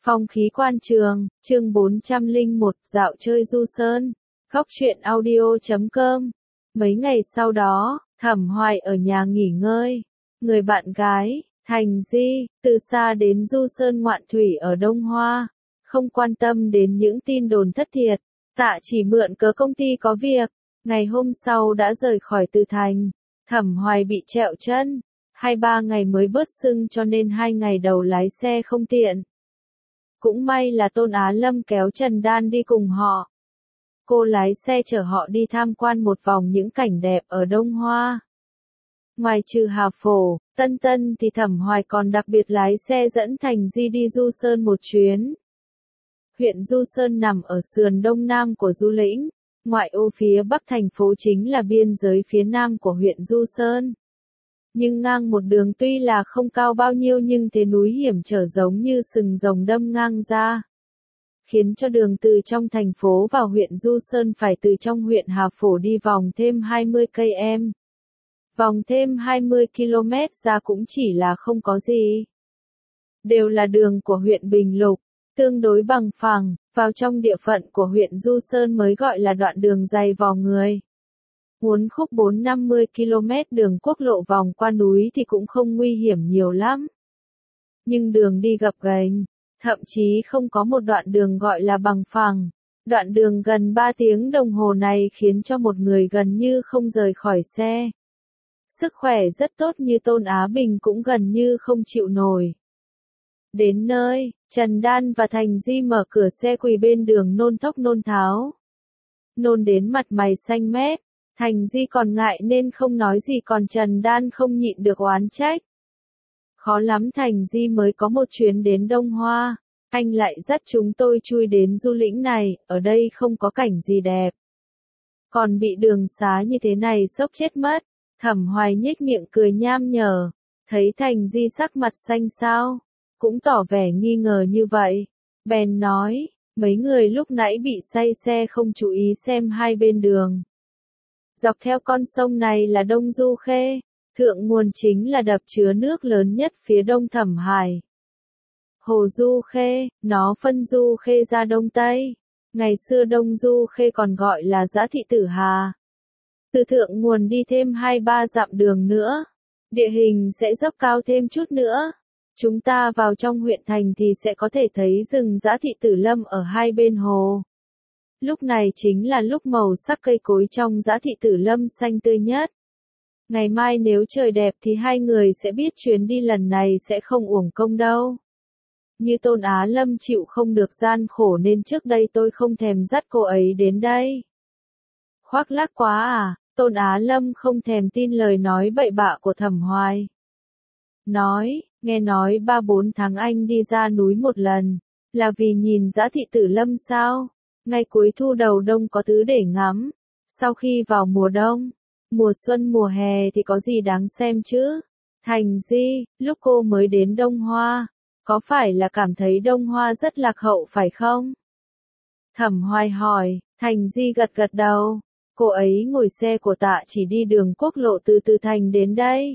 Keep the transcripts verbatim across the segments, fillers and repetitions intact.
Phong khí quan trường, chương bốn trăm lẻ một, dạo chơi du sơn. Góc truyện audio chấm com. Mấy ngày sau đó, Thẩm Hoài ở nhà nghỉ ngơi. Người bạn gái, Thành Di, từ xa đến du sơn ngoạn thủy ở Đông Hoa. Không quan tâm đến những tin đồn thất thiệt. Tạ chỉ mượn cớ công ty có việc. Ngày hôm sau đã rời khỏi Từ Thành. Thẩm Hoài bị trẹo chân. Hai ba ngày mới bớt sưng cho nên hai ngày đầu lái xe không tiện. Cũng may là Tôn Á Lâm kéo Trần Đan đi cùng họ. Cô lái xe chở họ đi tham quan một vòng những cảnh đẹp ở Đông Hoa. Ngoài trừ Hà Phổ, Tân Tân thì Thẩm Hoài còn đặc biệt lái xe dẫn Thành Di đi Du Sơn một chuyến. Huyện Du Sơn nằm ở sườn đông nam của Du Lĩnh, ngoại ô phía bắc thành phố chính là biên giới phía nam của huyện Du Sơn. Nhưng ngang một đường tuy là không cao bao nhiêu nhưng thế núi hiểm trở giống như sừng rồng đâm ngang ra. Khiến cho đường từ trong thành phố vào huyện Du Sơn phải từ trong huyện Hà Phổ đi vòng thêm hai mươi cây em. Vòng thêm hai mươi ki lô mét ra cũng chỉ là không có gì. Đều là đường của huyện Bình Lục, tương đối bằng phẳng, vào trong địa phận của huyện Du Sơn mới gọi là đoạn đường dày vò người. Muốn khúc bốn trăm năm mươi ki lô mét đường quốc lộ vòng qua núi thì cũng không nguy hiểm nhiều lắm. Nhưng đường đi gập ghềnh, thậm chí không có một đoạn đường gọi là bằng phẳng. Đoạn đường gần ba tiếng đồng hồ này khiến cho một người gần như không rời khỏi xe. Sức khỏe rất tốt như Tôn Á Bình cũng gần như không chịu nổi. Đến nơi, Trần Đan và Thành Di mở cửa xe quỳ bên đường nôn thốc nôn tháo. Nôn đến mặt mày xanh mét. Thành Di còn ngại nên không nói gì còn Trần Đan không nhịn được oán trách. Khó lắm Thành Di mới có một chuyến đến Đông Hoa, anh lại dắt chúng tôi chui đến Du Lĩnh này, ở đây không có cảnh gì đẹp. Còn bị đường xá như thế này sốc chết mất. Thẩm Hoài nhếch miệng cười nham nhở, thấy Thành Di sắc mặt xanh xao, cũng tỏ vẻ nghi ngờ như vậy. Bèn nói, mấy người lúc nãy bị say xe không chú ý xem hai bên đường. Dọc theo con sông này là Đông Du Khê, thượng nguồn chính là đập chứa nước lớn nhất phía đông Thẩm Hải. Hồ Du Khê, nó phân Du Khê ra đông tây. Ngày xưa Đông Du Khê còn gọi là Dã Thị Tử Hà. Từ thượng nguồn đi thêm hai ba dặm đường nữa, địa hình sẽ dốc cao thêm chút nữa. Chúng ta vào trong huyện thành thì sẽ có thể thấy rừng Dã Thị Tử Lâm ở hai bên hồ. Lúc này chính là lúc màu sắc cây cối trong Dã Thị Tử Lâm xanh tươi nhất. Ngày mai nếu trời đẹp thì hai người sẽ biết chuyến đi lần này sẽ không uổng công đâu. Như Tôn Á Lâm chịu không được gian khổ nên trước đây tôi không thèm dắt cô ấy đến đây. Khoác lác quá à, Tôn Á Lâm không thèm tin lời nói bậy bạ của Thẩm Hoài. Nói, nghe nói ba bốn tháng anh đi ra núi một lần, là vì nhìn Dã Thị Tử Lâm sao? Ngay cuối thu đầu đông có thứ để ngắm. Sau khi vào mùa đông, mùa xuân mùa hè thì có gì đáng xem chứ? Thành Di, lúc cô mới đến Đông Hoa, có phải là cảm thấy Đông Hoa rất lạc hậu phải không? Thẩm Hoài hỏi, Thành Di gật gật đầu. Cô ấy ngồi xe của Tạ chỉ đi đường quốc lộ từ Từ Thành đến đây.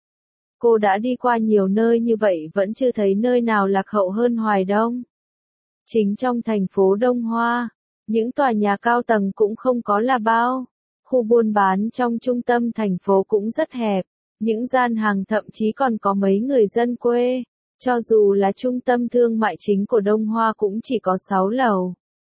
Cô đã đi qua nhiều nơi như vậy vẫn chưa thấy nơi nào lạc hậu hơn Hoài Đông. Chính trong thành phố Đông Hoa, những tòa nhà cao tầng cũng không có là bao. Khu buôn bán trong trung tâm thành phố cũng rất hẹp. Những gian hàng thậm chí còn có mấy người dân quê. Cho dù là trung tâm thương mại chính của Đông Hoa cũng chỉ có sáu lầu.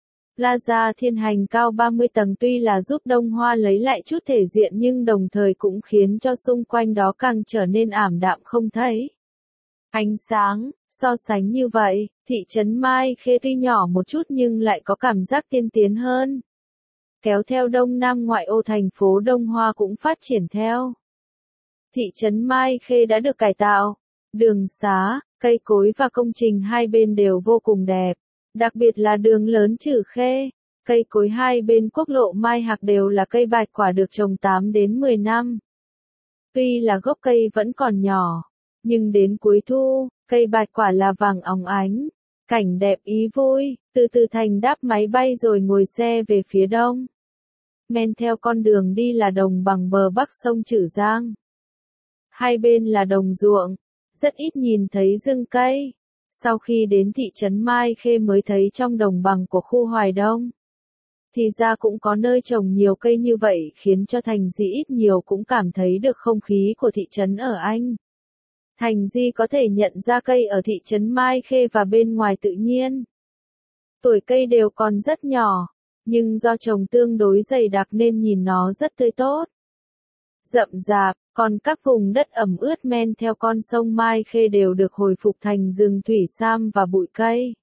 Plaza Thiên Hành cao ba mươi tầng tuy là giúp Đông Hoa lấy lại chút thể diện nhưng đồng thời cũng khiến cho xung quanh đó càng trở nên ảm đạm không thấy ánh sáng. So sánh như vậy, thị trấn Mai Khê tuy nhỏ một chút nhưng lại có cảm giác tiên tiến hơn. Kéo theo đông nam ngoại ô thành phố Đông Hoa cũng phát triển theo. Thị trấn Mai Khê đã được cải tạo, đường xá, cây cối và công trình hai bên đều vô cùng đẹp. Đặc biệt là đường lớn Trừ Khê, cây cối hai bên quốc lộ Mai Hạc đều là cây bạch quả được trồng tám đến mười năm. Tuy là gốc cây vẫn còn nhỏ, nhưng đến cuối thu, cây bạch quả là vàng óng ánh, cảnh đẹp ý vui. Từ Từ Thành đáp máy bay rồi ngồi xe về phía đông. Men theo con đường đi là đồng bằng bờ bắc sông Trử Giang. Hai bên là đồng ruộng, rất ít nhìn thấy rừng cây. Sau khi đến thị trấn Mai Khê mới thấy trong đồng bằng của khu Hoài Đông. Thì ra cũng có nơi trồng nhiều cây như vậy khiến cho Thành Di ít nhiều cũng cảm thấy được không khí của thị trấn ở Anh. Thành Di có thể nhận ra cây ở thị trấn Mai Khê và bên ngoài tự nhiên. Tuổi cây đều còn rất nhỏ, nhưng do trồng tương đối dày đặc nên nhìn nó rất tươi tốt. Rậm rạp, còn các vùng đất ẩm ướt men theo con sông Mai Khê đều được hồi phục thành rừng thủy sam và bụi cây.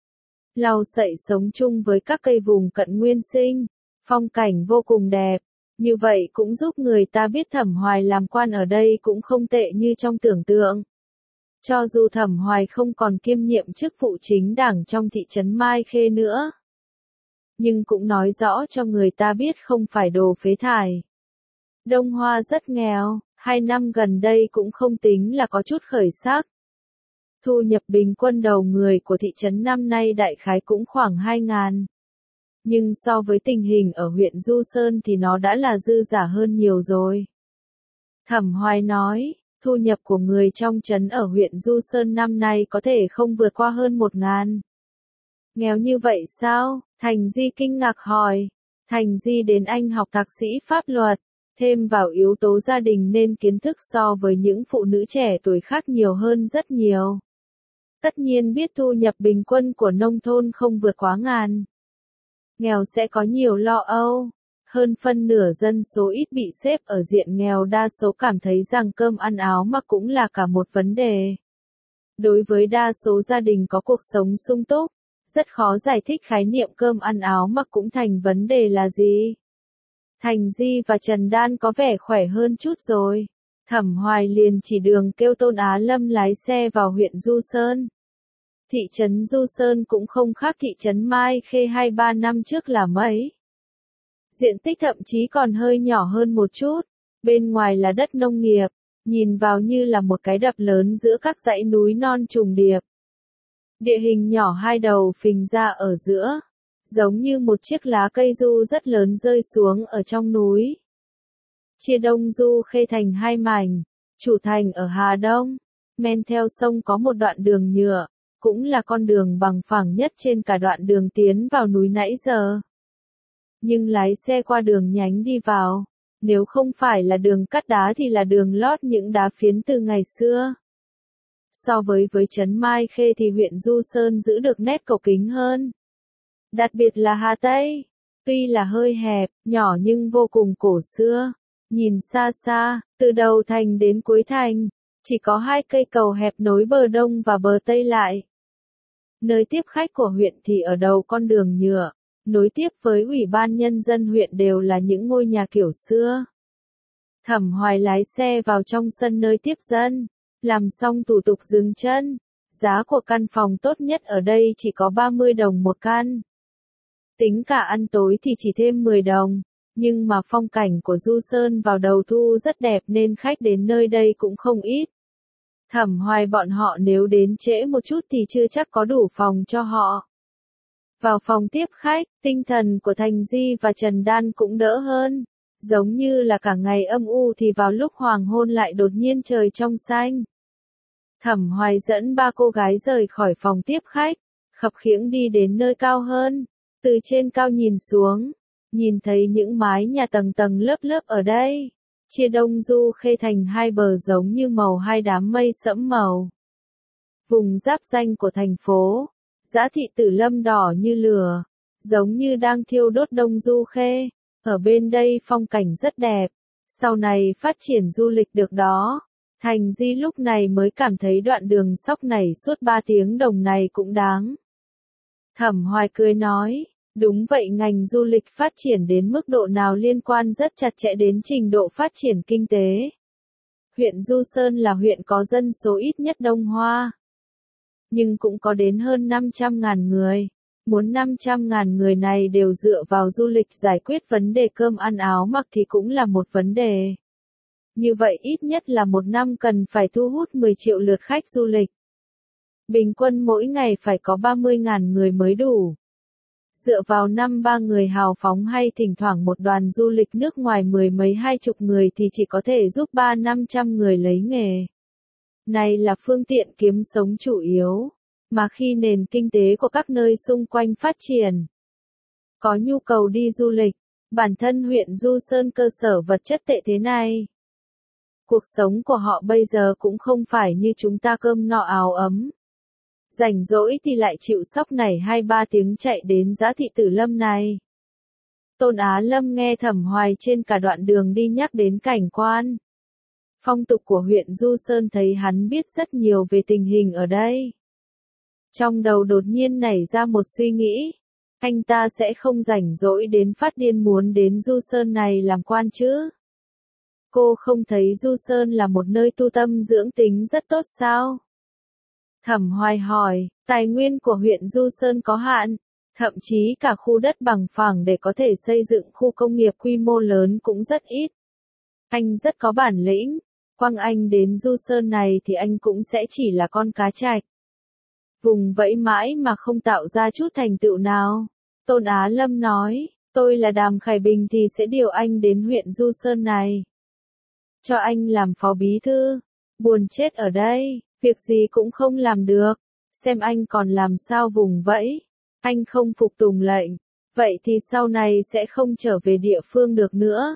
Lau sậy sống chung với các cây vùng cận nguyên sinh, phong cảnh vô cùng đẹp. Như vậy cũng giúp người ta biết Thẩm Hoài làm quan ở đây cũng không tệ như trong tưởng tượng. Cho dù Thẩm Hoài không còn kiêm nhiệm chức vụ chính đảng trong thị trấn Mai Khê nữa, nhưng cũng nói rõ cho người ta biết không phải đồ phế thải. Đông Hoa rất nghèo, hai năm gần đây cũng không tính là có chút khởi sắc. Thu nhập bình quân đầu người của thị trấn năm nay đại khái cũng khoảng hai ngàn. Nhưng so với tình hình ở huyện Du Sơn thì nó đã là dư giả hơn nhiều rồi. Thẩm Hoài nói, thu nhập của người trong trấn ở huyện Du Sơn năm nay có thể không vượt qua hơn một ngàn. Nghèo như vậy sao? Thành Di kinh ngạc hỏi. Thành Di đến Anh học thạc sĩ pháp luật, thêm vào yếu tố gia đình nên kiến thức so với những phụ nữ trẻ tuổi khác nhiều hơn rất nhiều. Tất nhiên biết thu nhập bình quân của nông thôn không vượt quá ngàn. Nghèo sẽ có nhiều lo âu. Hơn phân nửa dân số ít bị xếp ở diện nghèo, đa số cảm thấy rằng cơm ăn áo mặc cũng là cả một vấn đề. Đối với đa số gia đình có cuộc sống sung túc, rất khó giải thích khái niệm cơm ăn áo mặc cũng thành vấn đề là gì. Thành Di và Trần Đan có vẻ khỏe hơn chút rồi. Thẩm Hoài liền chỉ đường kêu Tôn Á Lâm lái xe vào huyện Du Sơn. Thị trấn Du Sơn cũng không khác thị trấn Mai Khê hai ba năm trước là mấy. Diện tích thậm chí còn hơi nhỏ hơn một chút. Bên ngoài là đất nông nghiệp, nhìn vào như là một cái đập lớn giữa các dãy núi non trùng điệp. Địa hình nhỏ hai đầu phình ra ở giữa, giống như một chiếc lá cây du rất lớn rơi xuống ở trong núi. Chia Đông Du Khê thành hai mảnh, chủ thành ở Hà Đông, men theo sông có một đoạn đường nhựa, cũng là con đường bằng phẳng nhất trên cả đoạn đường tiến vào núi nãy giờ. Nhưng lái xe qua đường nhánh đi vào, nếu không phải là đường cắt đá thì là đường lót những đá phiến từ ngày xưa. So với với trấn Mai Khê thì huyện Du Sơn giữ được nét cổ kính hơn. Đặc biệt là Hà Tây, tuy là hơi hẹp, nhỏ nhưng vô cùng cổ xưa. Nhìn xa xa, từ đầu thành đến cuối thành, chỉ có hai cây cầu hẹp nối bờ đông và bờ tây lại. Nơi tiếp khách của huyện thì ở đầu con đường nhựa, nối tiếp với Ủy ban Nhân dân huyện đều là những ngôi nhà kiểu xưa. Thẩm Hoài lái xe vào trong sân nơi tiếp dân, làm xong thủ tục dừng chân. Giá của căn phòng tốt nhất ở đây chỉ có ba mươi đồng một căn. Tính cả ăn tối thì chỉ thêm mười đồng, nhưng mà phong cảnh của Du Sơn vào đầu thu rất đẹp nên khách đến nơi đây cũng không ít. Thẩm Hoài bọn họ nếu đến trễ một chút thì chưa chắc có đủ phòng cho họ. Vào phòng tiếp khách, tinh thần của Thành Di và Trần Đan cũng đỡ hơn. Giống như là cả ngày âm u thì vào lúc hoàng hôn lại đột nhiên trời trong xanh. Thẩm Hoài dẫn ba cô gái rời khỏi phòng tiếp khách, khập khiễng đi đến nơi cao hơn. Từ trên cao nhìn xuống, nhìn thấy những mái nhà tầng tầng lớp lớp ở đây. Chia Đông Du Khê thành hai bờ giống như màu hai đám mây sẫm màu. Vùng giáp danh của thành phố, dã thị Tử Lâm đỏ như lửa, giống như đang thiêu đốt Đông Du Khê. Ở bên đây phong cảnh rất đẹp, sau này phát triển du lịch được đó. Thành Di lúc này mới cảm thấy đoạn đường sóc này suốt ba tiếng đồng này cũng đáng. Thẩm Hoài cười nói, đúng vậy, ngành du lịch phát triển đến mức độ nào liên quan rất chặt chẽ đến trình độ phát triển kinh tế. Huyện Du Sơn là huyện có dân số ít nhất Đông Hoa, nhưng cũng có đến hơn năm trăm ngàn người. Muốn năm trăm ngàn người này đều dựa vào du lịch giải quyết vấn đề cơm ăn áo mặc thì cũng là một vấn đề. Như vậy ít nhất là một năm cần phải thu hút mười triệu lượt khách du lịch. Bình quân mỗi ngày phải có ba mươi ngàn người mới đủ. Dựa vào năm ba người hào phóng hay thỉnh thoảng một đoàn du lịch nước ngoài mười mấy hai chục người thì chỉ có thể giúp ba năm trăm người lấy nghề. Này là phương tiện kiếm sống chủ yếu. mà khi nền kinh tế của các nơi xung quanh phát triển, có nhu cầu đi du lịch, bản thân huyện Du Sơn cơ sở vật chất tệ thế này. Cuộc sống của họ bây giờ cũng không phải như chúng ta cơm no áo ấm. Rảnh rỗi thì lại chịu sóc nảy hai ba tiếng chạy đến Dã Thị Tử Lâm này. Tôn Á Lâm nghe Thẩm Hoài trên cả đoạn đường đi nhắc đến cảnh quan, phong tục của huyện Du Sơn, thấy hắn biết rất nhiều về tình hình ở đây. Trong đầu đột nhiên nảy ra một suy nghĩ, anh ta sẽ không rảnh rỗi đến phát điên muốn đến Du Sơn này làm quan chứ? Cô không thấy Du Sơn là một nơi tu tâm dưỡng tính rất tốt sao? Thẩm Hoài hỏi, tài nguyên của huyện Du Sơn có hạn, thậm chí cả khu đất bằng phẳng để có thể xây dựng khu công nghiệp quy mô lớn cũng rất ít. Anh rất có bản lĩnh, quăng anh đến Du Sơn này thì anh cũng sẽ chỉ là con cá trạch. Vùng vẫy mãi mà không tạo ra chút thành tựu nào. Tôn Á Lâm nói, tôi là Đàm Khải Bình thì sẽ điều anh đến huyện Du Sơn này. Cho anh làm phó bí thư, buồn chết ở đây, việc gì cũng không làm được, xem anh còn làm sao vùng vẫy. Anh không phục tùng lệnh, vậy thì sau này sẽ không trở về địa phương được nữa.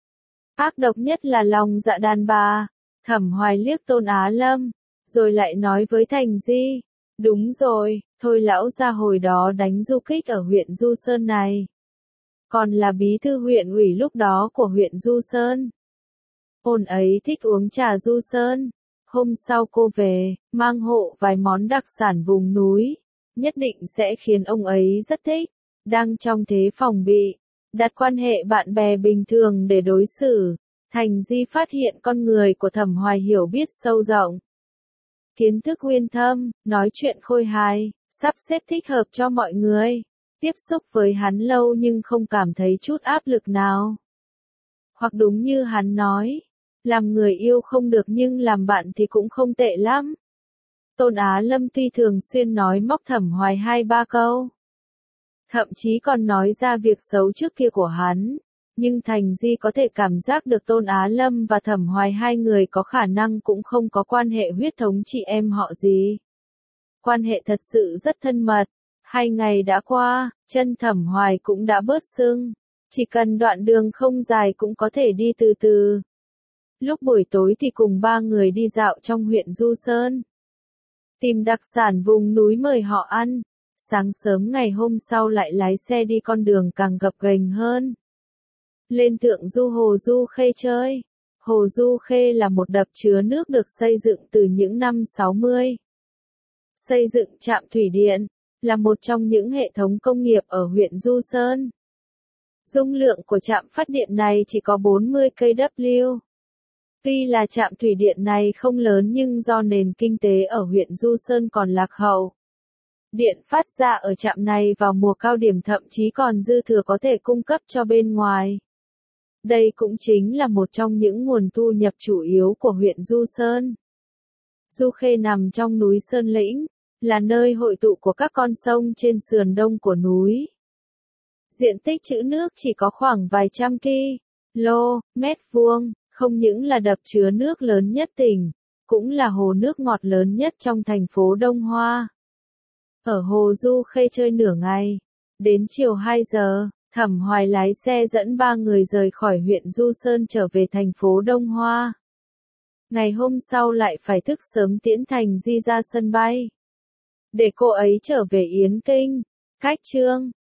Ác độc nhất là lòng dạ đàn bà. Thẩm Hoài liếc Tôn Á Lâm, rồi lại nói với Thành Di, đúng rồi, thôi lão gia hồi đó đánh du kích ở huyện Du Sơn này. Còn là bí thư huyện ủy lúc đó của huyện Du Sơn. Ôn ấy thích uống trà Du Sơn. Hôm sau cô về, mang hộ vài món đặc sản vùng núi, nhất định sẽ khiến ông ấy rất thích. Đang trong thế phòng bị, đặt quan hệ bạn bè bình thường để đối xử, Thành Di phát hiện con người của Thẩm Hoài hiểu biết sâu rộng, kiến thức uyên thâm, nói chuyện khôi hài, sắp xếp thích hợp cho mọi người. Tiếp xúc với hắn lâu nhưng không cảm thấy chút áp lực nào. Hoặc đúng như hắn nói, làm người yêu không được nhưng làm bạn thì cũng không tệ lắm. Tôn Á Lâm tuy thường xuyên nói móc Thẩm Hoài hai ba câu, thậm chí còn nói ra việc xấu trước kia của hắn, nhưng Thành Di có thể cảm giác được Tôn Á Lâm và Thẩm Hoài hai người có khả năng cũng không có quan hệ huyết thống chị em họ gì. Quan hệ thật sự rất thân mật. Hai ngày đã qua, chân Thẩm Hoài cũng đã bớt sưng, chỉ cần đoạn đường không dài cũng có thể đi từ từ. Lúc buổi tối thì cùng ba người đi dạo trong huyện Du Sơn, tìm đặc sản vùng núi mời họ ăn. Sáng sớm ngày hôm sau lại lái xe đi con đường càng gập ghềnh hơn, lên thượng du Hồ Du Khê chơi. Hồ Du Khê là một đập chứa nước được xây dựng từ những năm sáu mươi. Xây dựng trạm thủy điện, là một trong những hệ thống công nghiệp ở huyện Du Sơn. Dung lượng của trạm phát điện này chỉ có bốn mươi ki lô oát. Tuy là trạm thủy điện này không lớn nhưng do nền kinh tế ở huyện Du Sơn còn lạc hậu, điện phát ra ở trạm này vào mùa cao điểm thậm chí còn dư thừa có thể cung cấp cho bên ngoài. Đây cũng chính là một trong những nguồn thu nhập chủ yếu của huyện Du Sơn. Du Khê nằm trong núi Sơn Lĩnh, là nơi hội tụ của các con sông trên sườn đông của núi. Diện tích trữ nước chỉ có khoảng vài trăm ki lô mét vuông, không những là đập chứa nước lớn nhất tỉnh, cũng là hồ nước ngọt lớn nhất trong thành phố Đông Hoa. Ở hồ Du Khê chơi nửa ngày, đến chiều hai giờ, Thẩm Hoài lái xe dẫn ba người rời khỏi huyện Du Sơn trở về thành phố Đông Hoa. Ngày hôm sau lại phải thức sớm tiễn Thành Di ra sân bay, để cô ấy trở về Yến Kinh, cách Trương